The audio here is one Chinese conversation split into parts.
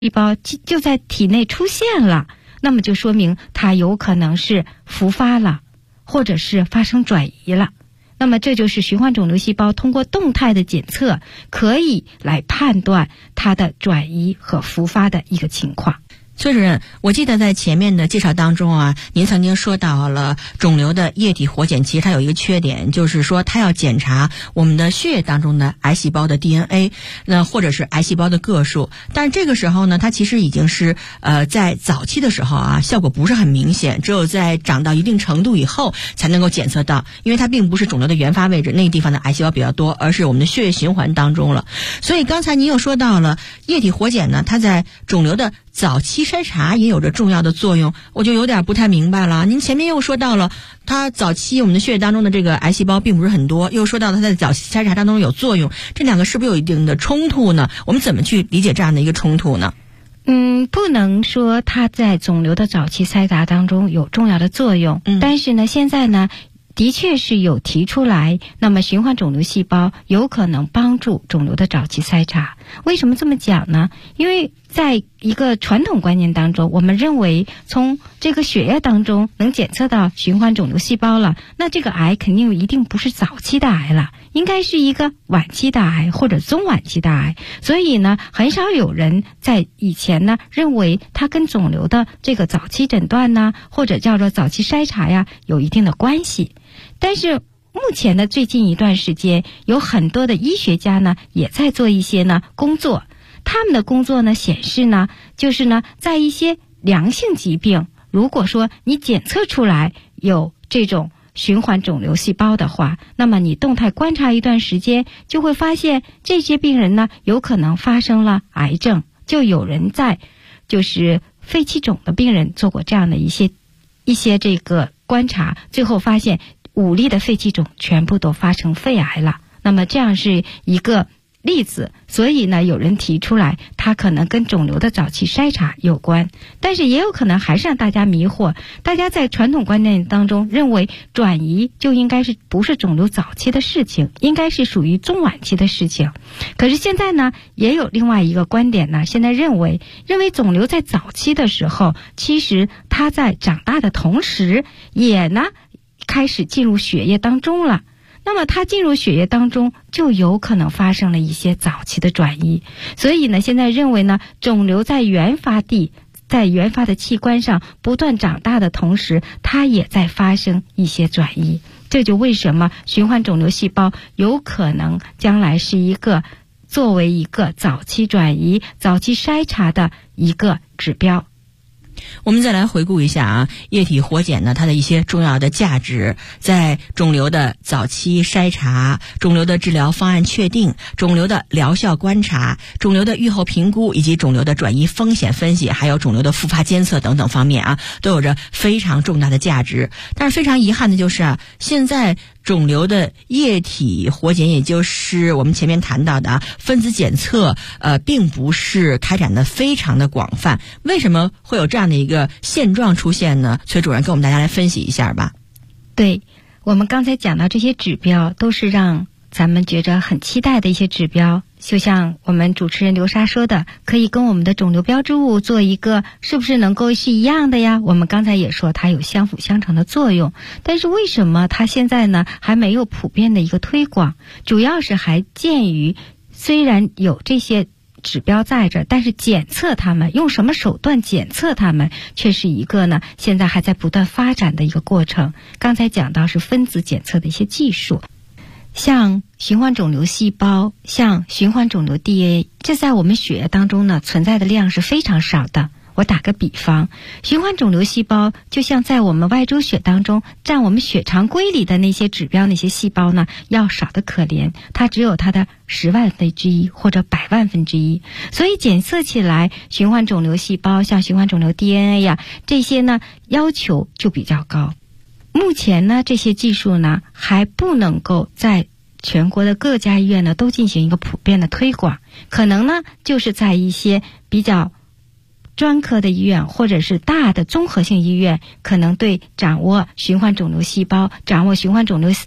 细胞就在体内出现了，那么就说明它有可能是复发了，或者是发生转移了。那么这就是循环肿瘤细胞通过动态的检测可以来判断它的转移和复发的一个情况。 崔主任，我记得在前面的介绍当中啊，您曾经说到了肿瘤的液体活检，其实它有一个缺点，就是说它要检查我们的血液当中的癌细胞的 DNA， 那或者是癌细胞的个数。但是这个时候呢，它其实已经是在早期的时候啊，效果不是很明显，只有在长到一定程度以后才能够检测到，因为它并不是肿瘤的原发位置那个地方的癌细胞比较多，而是我们的血液循环当中了。所以刚才您又说到了液体活检呢，它在肿瘤的早期筛查也有着重要的作用，我就有点不太明白了。您前面又说到了它早期我们的血液当中的这个癌细胞并不是很多，又说到它在早期筛查当中有作用，这两个是不是有一定的冲突呢？我们怎么去理解这样的一个冲突呢？ 不能说它在肿瘤的早期筛查当中有重要的作用，但是呢，现在呢的确是有提出来，那么循环肿瘤细胞有可能帮助肿瘤的早期筛查。为什么这么讲呢？因为在一个传统观念当中，我们认为从这个血液当中能检测到循环肿瘤细胞了，那这个癌肯定一定不是早期的癌了，应该是一个晚期的癌或者中晚期的癌。所以呢，很少有人在以前呢认为它跟肿瘤的这个早期诊断呢，或者叫做早期筛查呀，有一定的关系。但是目前的最近一段时间，有很多的医学家呢也在做一些呢工作，他们的工作呢显示呢，就是呢在一些良性疾病，如果说你检测出来有这种循环肿瘤细胞的话，那么你动态观察一段时间，就会发现这些病人呢有可能发生了癌症。就有人在就是肺气肿的病人做过这样的一些这个观察，最后发现5例的肺气肿全部都发生肺癌了。那么这样是一个例子，所以呢有人提出来它可能跟肿瘤的早期筛查有关，但是也有可能还是让大家迷惑。大家在传统观念当中认为转移就应该是不是肿瘤早期的事情，应该是属于中晚期的事情。可是现在呢也有另外一个观点呢，现在认为肿瘤在早期的时候，其实它在长大的同时也呢开始进入血液当中了，那么它进入血液当中就有可能发生了一些早期的转移。所以呢现在认为呢，肿瘤在原发的器官上不断长大的同时，它也在发生一些转移。这就为什么循环肿瘤细胞有可能将来是作为一个早期转移、早期筛查的一个指标。 我们再来回顾一下啊，液体活检呢，它的一些重要的价值，在肿瘤的早期筛查、肿瘤的治疗方案确定、肿瘤的疗效观察、肿瘤的预后评估以及肿瘤的转移风险分析，还有肿瘤的复发监测等等方面啊，都有着非常重大的价值。但是非常遗憾的就是啊，现在肿瘤的液体活检，也就是我们前面谈到的分子检测，并不是开展的非常的广泛。为什么会有这样的一个现状出现呢？崔主任跟我们大家来分析一下吧。 对，我们刚才讲到这些指标都是让咱们觉着很期待的一些指标，就像我们主持人刘莎说的，可以跟我们的肿瘤标志物做一个是不是能够是一样的呀？我们刚才也说它有相辅相成的作用，但是为什么它现在呢还没有普遍的一个推广？主要是还鉴于虽然有这些指标在这，但是检测它们，用什么手段检测它们，却是一个呢现在还在不断发展的一个过程。刚才讲到是分子检测的一些技术，像循环肿瘤细胞，像循环肿瘤 DNA， 这在我们血液当中呢存在的量是非常少的。我打个比方，循环肿瘤细胞就像在我们外周血当中占我们血常规里的那些指标，那些细胞呢要少得可怜，它只有它的10万分之一或者100万分之一。所以检测起来循环肿瘤细胞，像循环肿瘤 DNA 呀，这些呢要求就比较高。目前呢这些技术呢还不能够在全国的各家医院呢都进行一个普遍的推广，可能呢就是在一些比较专科的医院或者是大的综合性医院，可能对掌握循环肿瘤细胞、掌握循环肿瘤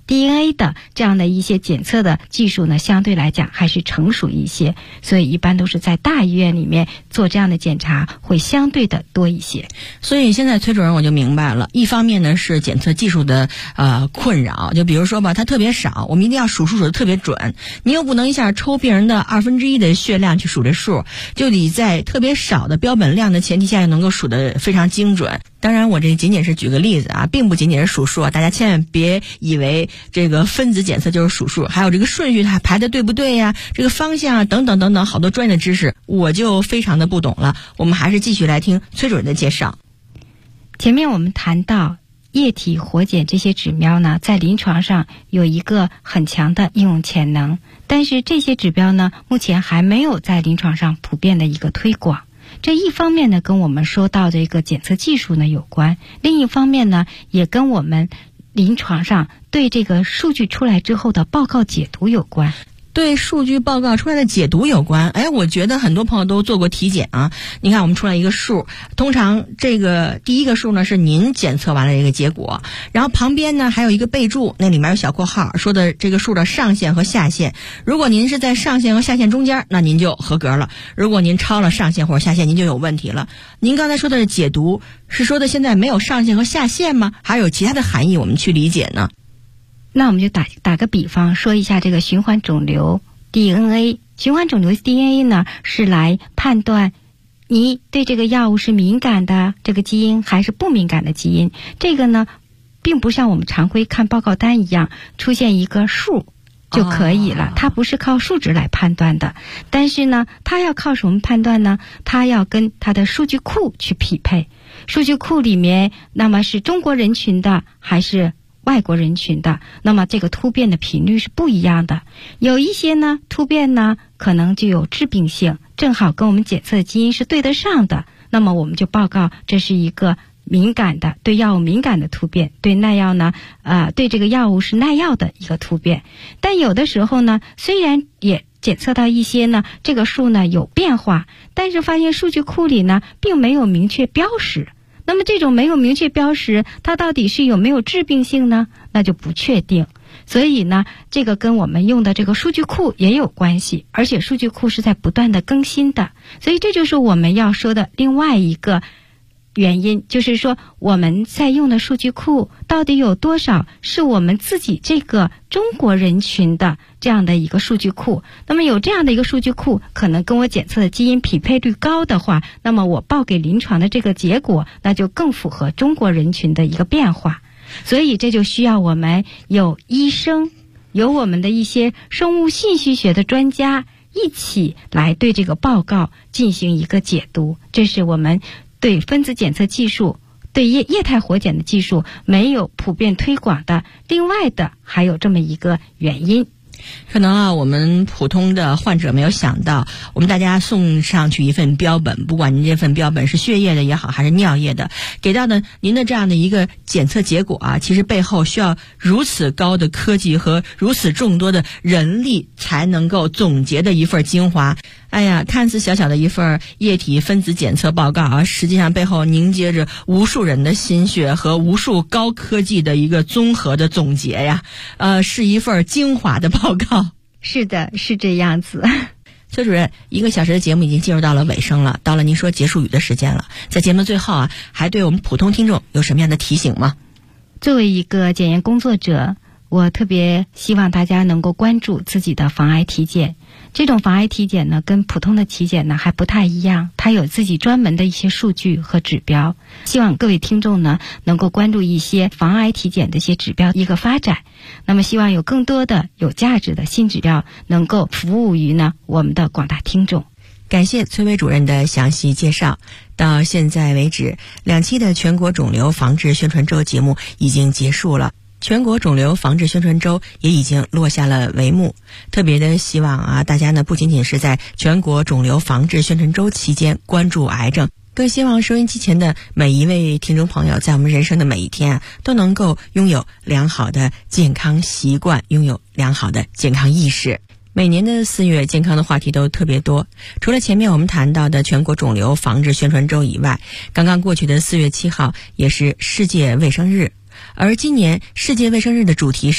DNA 的这样的一些检测的技术呢，相对来讲还是成熟一些，所以一般都是在大医院里面做这样的检查会相对的多一些。 所以现在崔主任我就明白了，一方面呢是检测技术的困扰，就比如说吧，它特别少，我们一定要数数的特别准，你又不能一下抽病人的1/2的血量去数这数，就得在特别少的标本量的前提下能够数得非常精准。当然我这仅仅是举个例子啊，并不仅仅是数数啊，大家千万别以为这个分子检测就是数数，还有这个顺序它排的对不对呀，这个方向啊等等等等，好多专业的知识我就非常的不懂了。我们还是继续来听崔主任的介绍。 前面我们谈到液体活检这些指标呢，在临床上有一个很强的应用潜能，但是这些指标呢，目前还没有在临床上普遍的一个推广。这一方面呢，跟我们说到的一个检测技术呢有关，另一方面呢，也跟我们临床上对这个数据出来之后的报告解读有关。 对数据报告出来的解读有关。我觉得很多朋友都做过体检啊。你看我们出来一个数，通常这个第一个数呢是您检测完了这个结果，然后旁边呢还有一个备注，那里面有小括号说的这个数的上限和下限。如果您是在上限和下限中间，那您就合格了；如果您超了上限或者下限，您就有问题了。您刚才说的是解读，是说的现在没有上限和下限吗？还有其他的含义我们去理解呢？ 那我们就打个比方说一下这个循环肿瘤 DNA。 循环肿瘤 DNA 呢是来判断你对这个药物是敏感的这个基因还是不敏感的基因。这个呢并不像我们常规看报告单一样出现一个数就可以了，它不是靠数值来判断的。但是呢它要靠什么判断呢？它要跟它的数据库去匹配。数据库里面那么是中国人群的还是外国人群的，那么这个突变的频率是不一样的。有一些呢突变呢可能就有致病性，正好跟我们检测的基因是对得上的，那么我们就报告这是一个敏感的，对药物敏感的突变，对耐药呢对这个药物是耐药的一个突变。但有的时候呢，虽然也检测到一些呢这个数呢有变化，但是发现数据库里呢并没有明确标识。那么这种没有明确标识，它到底是有没有致病性呢？那就不确定。所以呢，这个跟我们用的这个数据库也有关系，而且数据库是在不断的更新的。所以这就是我们要说的另外一个原因，就是说我们在用的数据库到底有多少是我们自己这个中国人群的这样的一个数据库。那么有这样的一个数据库，可能跟我检测的基因匹配率高的话，那么我报给临床的这个结果那就更符合中国人群的一个变化。所以这就需要我们有医生，有我们的一些生物信息学的专家一起来对这个报告进行一个解读。这是我们对分子检测技术，对液态活检的技术没有普遍推广的另外的还有这么一个原因。 可能我们普通的患者没有想到，我们大家送上去一份标本，不管您这份标本是血液的也好还是尿液的，给到的您的这样的一个检测结果其实背后需要如此高的科技和如此众多的人力才能够总结的一份精华。看似小小的一份液体分子检测报告实际上背后凝结着无数人的心血和无数高科技的一个综合的总结呀，是一份精华的报告。 是的，是这样子。 崔主任，1个小时的节目已经进入到了尾声了，到了您说结束语的时间了。在节目最后还对我们普通听众有什么样的提醒吗？ 作为一个检验工作者，我特别希望大家能够关注自己的防癌体检。这种防癌体检呢，跟普通的体检呢还不太一样，它有自己专门的一些数据和指标。希望各位听众呢能够关注一些防癌体检的一些指标一个发展。那么希望有更多的有价值的新指标能够服务于呢我们的广大听众。 感谢崔薇主任的详细介绍。到现在为止，2期的全国肿瘤防治宣传周节目已经结束了。全国肿瘤防治宣传周也已经落下了帷幕。特别的希望大家呢不仅仅是在全国肿瘤防治宣传周期间关注癌症，更希望收音机前的每一位听众朋友在我们人生的每一天都能够拥有良好的健康习惯，拥有良好的健康意识。每年的4月，健康的话题都特别多。除了前面我们谈到的全国肿瘤防治宣传周以外，刚刚过去的4月7号也是世界卫生日。而今年世界卫生日的主题是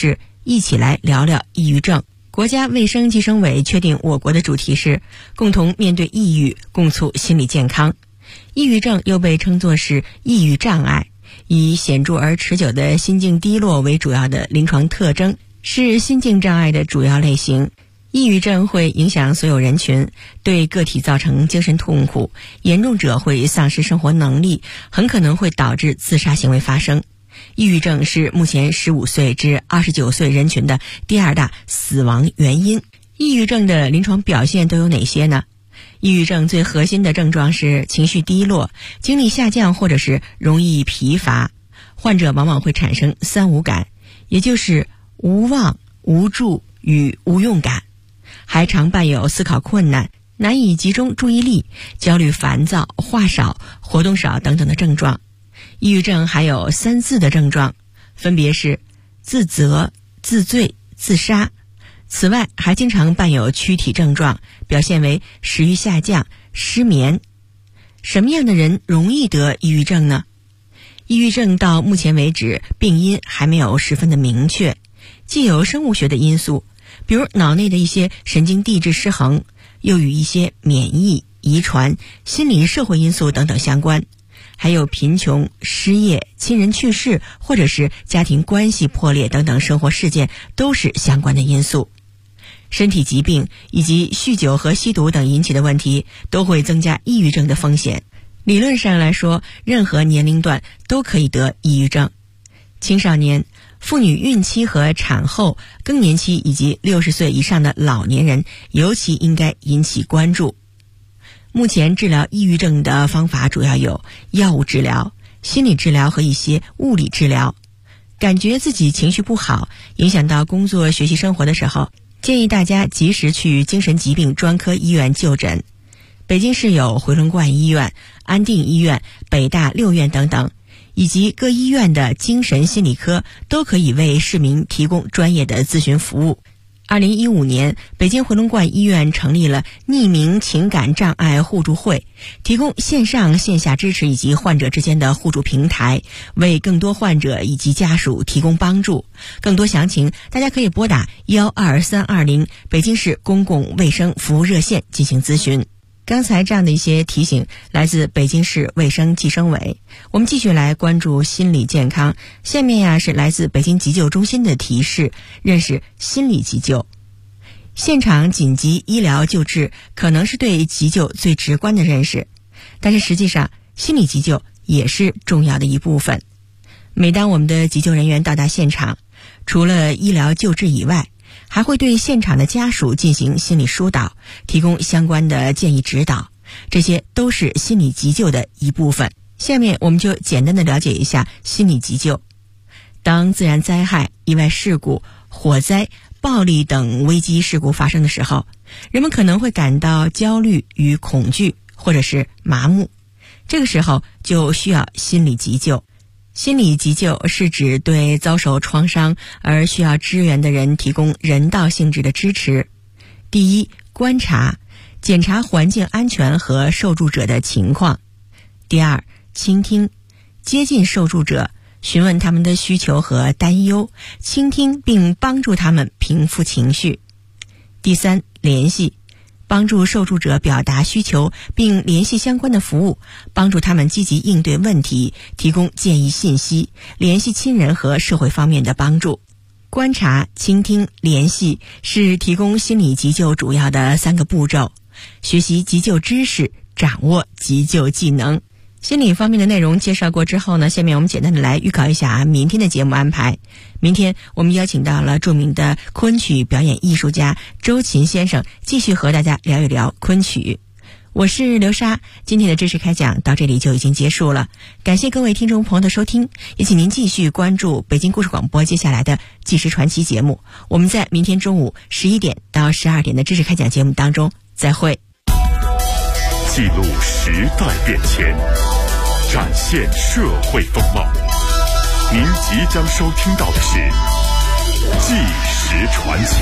一起来聊聊抑郁症。国家卫生计生委确定我国的主题是共同面对抑郁，共促心理健康。抑郁症又被称作是抑郁障碍，以显著而持久的心境低落为主要的临床特征，是心境障碍的主要类型。抑郁症会影响所有人群，对个体造成精神痛苦，严重者会丧失生活能力，很可能会导致自杀行为发生。抑郁症是目前15岁至29岁人群的第2大死亡原因。抑郁症的临床表现都有哪些呢？抑郁症最核心的症状是情绪低落、精力下降或者是容易疲乏，患者往往会产生3无感，也就是无望、无助与无用感，还常伴有思考困难、难以集中注意力、焦虑烦躁、话少、活动少等等的症状。抑郁症还有3自的症状，分别是自责、自罪、自杀。此外还经常伴有躯体症状，表现为食欲下降、失眠。什么样的人容易得抑郁症呢？抑郁症到目前为止病因还没有十分的明确，既有生物学的因素，比如脑内的一些神经递质失衡，又与一些免疫、遗传、心理社会因素等等相关，还有贫穷、失业、亲人去世或者是家庭关系破裂等等生活事件都是相关的因素。身体疾病以及酗酒和吸毒等引起的问题都会增加抑郁症的风险。理论上来说，任何年龄段都可以得抑郁症。青少年、妇女孕期和产后、更年期以及60岁以上的老年人尤其应该引起关注。目前治疗抑郁症的方法主要有药物治疗、心理治疗和一些物理治疗。感觉自己情绪不好，影响到工作、学习、生活的时候，建议大家及时去精神疾病专科医院就诊。北京市有回龙观医院、安定医院、北大6院等等，以及各医院的精神心理科都可以为市民提供专业的咨询服务。2015年，北京回龙观医院成立了匿名情感障碍互助会，提供线上线下支持以及患者之间的互助平台，为更多患者以及家属提供帮助。更多详情，大家可以拨打12320北京市公共卫生服务热线进行咨询。刚才这样的一些提醒来自北京市卫生计生委。我们继续来关注心理健康。下面是来自北京急救中心的提示，认识心理急救。现场紧急医疗救治可能是对急救最直观的认识，但是实际上心理急救也是重要的一部分。每当我们的急救人员到达现场，除了医疗救治以外，还会对现场的家属进行心理疏导，提供相关的建议指导，这些都是心理急救的一部分。下面我们就简单的了解一下心理急救。当自然灾害、意外事故、火灾、暴力等危机事故发生的时候，人们可能会感到焦虑与恐惧，或者是麻木，这个时候就需要心理急救。心理急救是指对遭受创伤而需要支援的人提供人道性质的支持。第一，观察，检查环境安全和受助者的情况。第二，倾听，接近受助者，询问他们的需求和担忧，倾听并帮助他们平复情绪。第三，联系，帮助受助者表达需求并联系相关的服务，帮助他们积极应对问题，提供建议信息，联系亲人和社会方面的帮助。观察、倾听、联系是提供心理急救主要的3个步骤。学习急救知识，掌握急救技能。心理方面的内容介绍过之后呢，下面我们简单的来预告一下明天的节目安排。明天我们邀请到了著名的昆曲表演艺术家周琴先生，继续和大家聊一聊昆曲。我是刘莎，今天的知识开讲到这里就已经结束了，感谢各位听众朋友的收听，也请您继续关注北京故事广播接下来的纪实传奇节目。我们在明天中午11点到12点的知识开讲节目当中再会。 记录时代变迁，展现社会风貌。您即将收听到的是纪实传奇。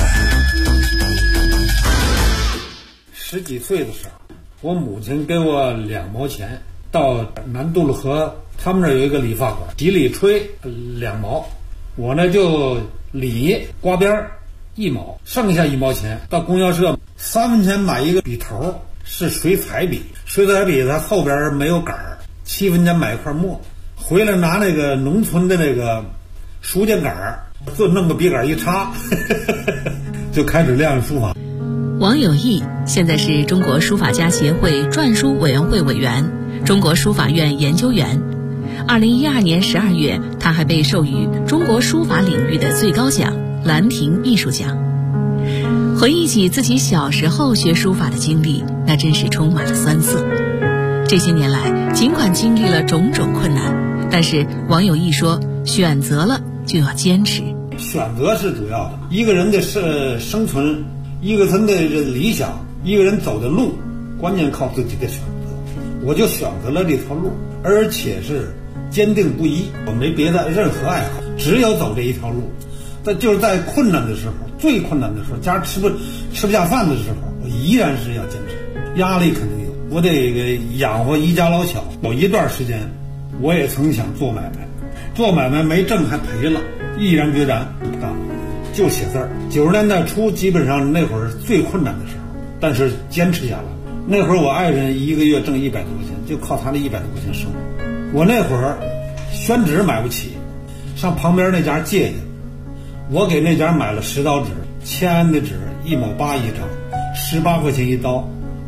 10几岁的时候，我母亲给我2毛钱，到南渡了河，他们那儿有一个理发馆，洗里吹2毛， 我呢就理刮边1毛，剩下1毛钱到供销社3分钱买一个笔头，是水彩笔，水彩笔它后边没有杆儿，7分钱买一块墨，回来拿那个农村的那个书签杆儿，就弄个笔杆一插就开始练书法。 王有义现在是中国书法家协会篆书委员会委员、中国书法院研究员。2012年12月，他还被授予中国书法领域的最高奖兰亭艺术奖。回忆起自己小时候学书法的经历，那真是充满了酸涩。这些年来，尽管经历了种种困难，但是王有义说，选择了就要坚持。 选择是主要的，一个人的生存，一个人的理想，一个人走的路，关键靠自己的选择。我就选择了这条路，而且是坚定不移，我没别的任何爱好，只有走这一条路。但就是在困难的时候，最困难的时候，家吃不下饭的时候，我依然是要坚持。压力肯定有，我得养活一家老小。有一段时间，我也曾想做买卖，做买卖没挣还赔了，毅然决然不干，就写字儿。90年代初，基本上那会儿最困难的时候，但是坚持下来。那会儿我爱人1个月挣100多块钱，就靠他那100多块钱生活。我那会儿宣纸买不起，上旁边那家借去，我给那家买了10刀纸，签的纸1毛8一张，18块钱一刀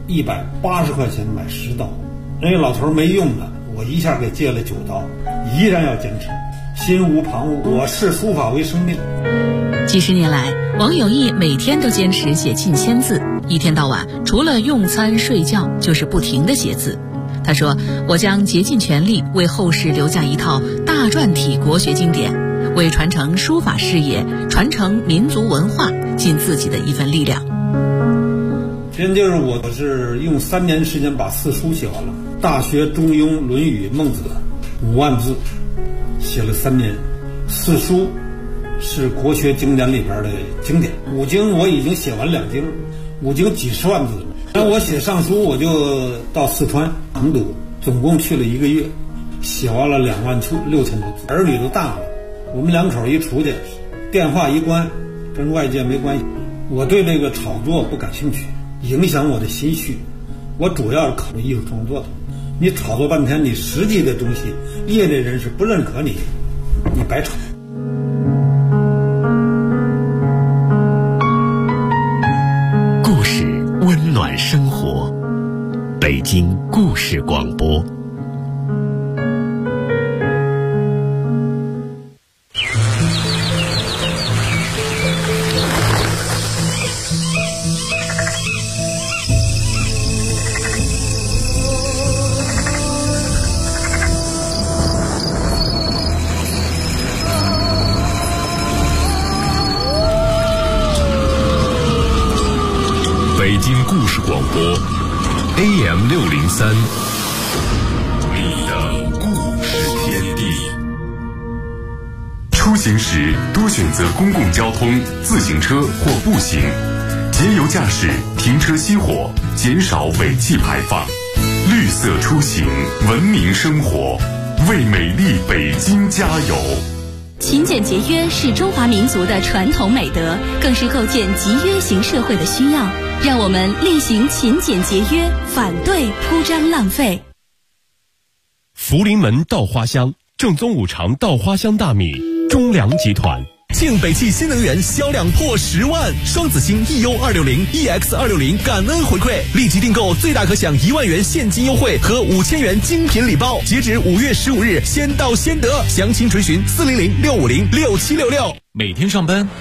，180块钱买10刀。人家老头没用的，我一下给借了9刀，依然要坚持，心无旁骛。我视书法为生命。 几十年来，王有义每天都坚持写近1000字，一天到晚除了用餐睡觉就是不停地写字。他说，我将竭尽全力为后世留下一套大篆体国学经典，为传承书法事业、传承民族文化尽自己的一份力量。 真就是我是用3年时间把4书写完了，大学、中庸、论语、孟子5万字写了3年。4书是国学经典里边的经典，5经我已经写完2经，5经几十万字了。那我写上书，我就到四川成都，总共去了1个月，写完了26000多字。儿女都大了，我们2口一出去，电话一关，跟外界没关系。我对这个炒作不感兴趣，影响我的心绪。我主要是考虑艺术创作的。你炒作半天，你实际的东西，业内人士不认可你，你白炒。 故事温暖生活，北京故事广播。北京故事广播 AM603， 你的故事天地。出行时多选择公共交通、自行车或步行，节油驾驶，停车熄火，减少尾气排放。绿色出行，文明生活，为美丽北京加油。 勤俭节约是中华民族的传统美德，更是构建集约型社会的需要。让我们厉行勤俭节约，反对铺张浪费。 福临门稻花香，正宗五常稻花香大米，中粮集团。 庆北汽新能源销量破10万，双子星 EU260、EX260 感恩回馈，立即订购最大可享1万元现金优惠和5000元精品礼包，截止5月15日，先到先得。详情垂询400-650-6766。 每天上班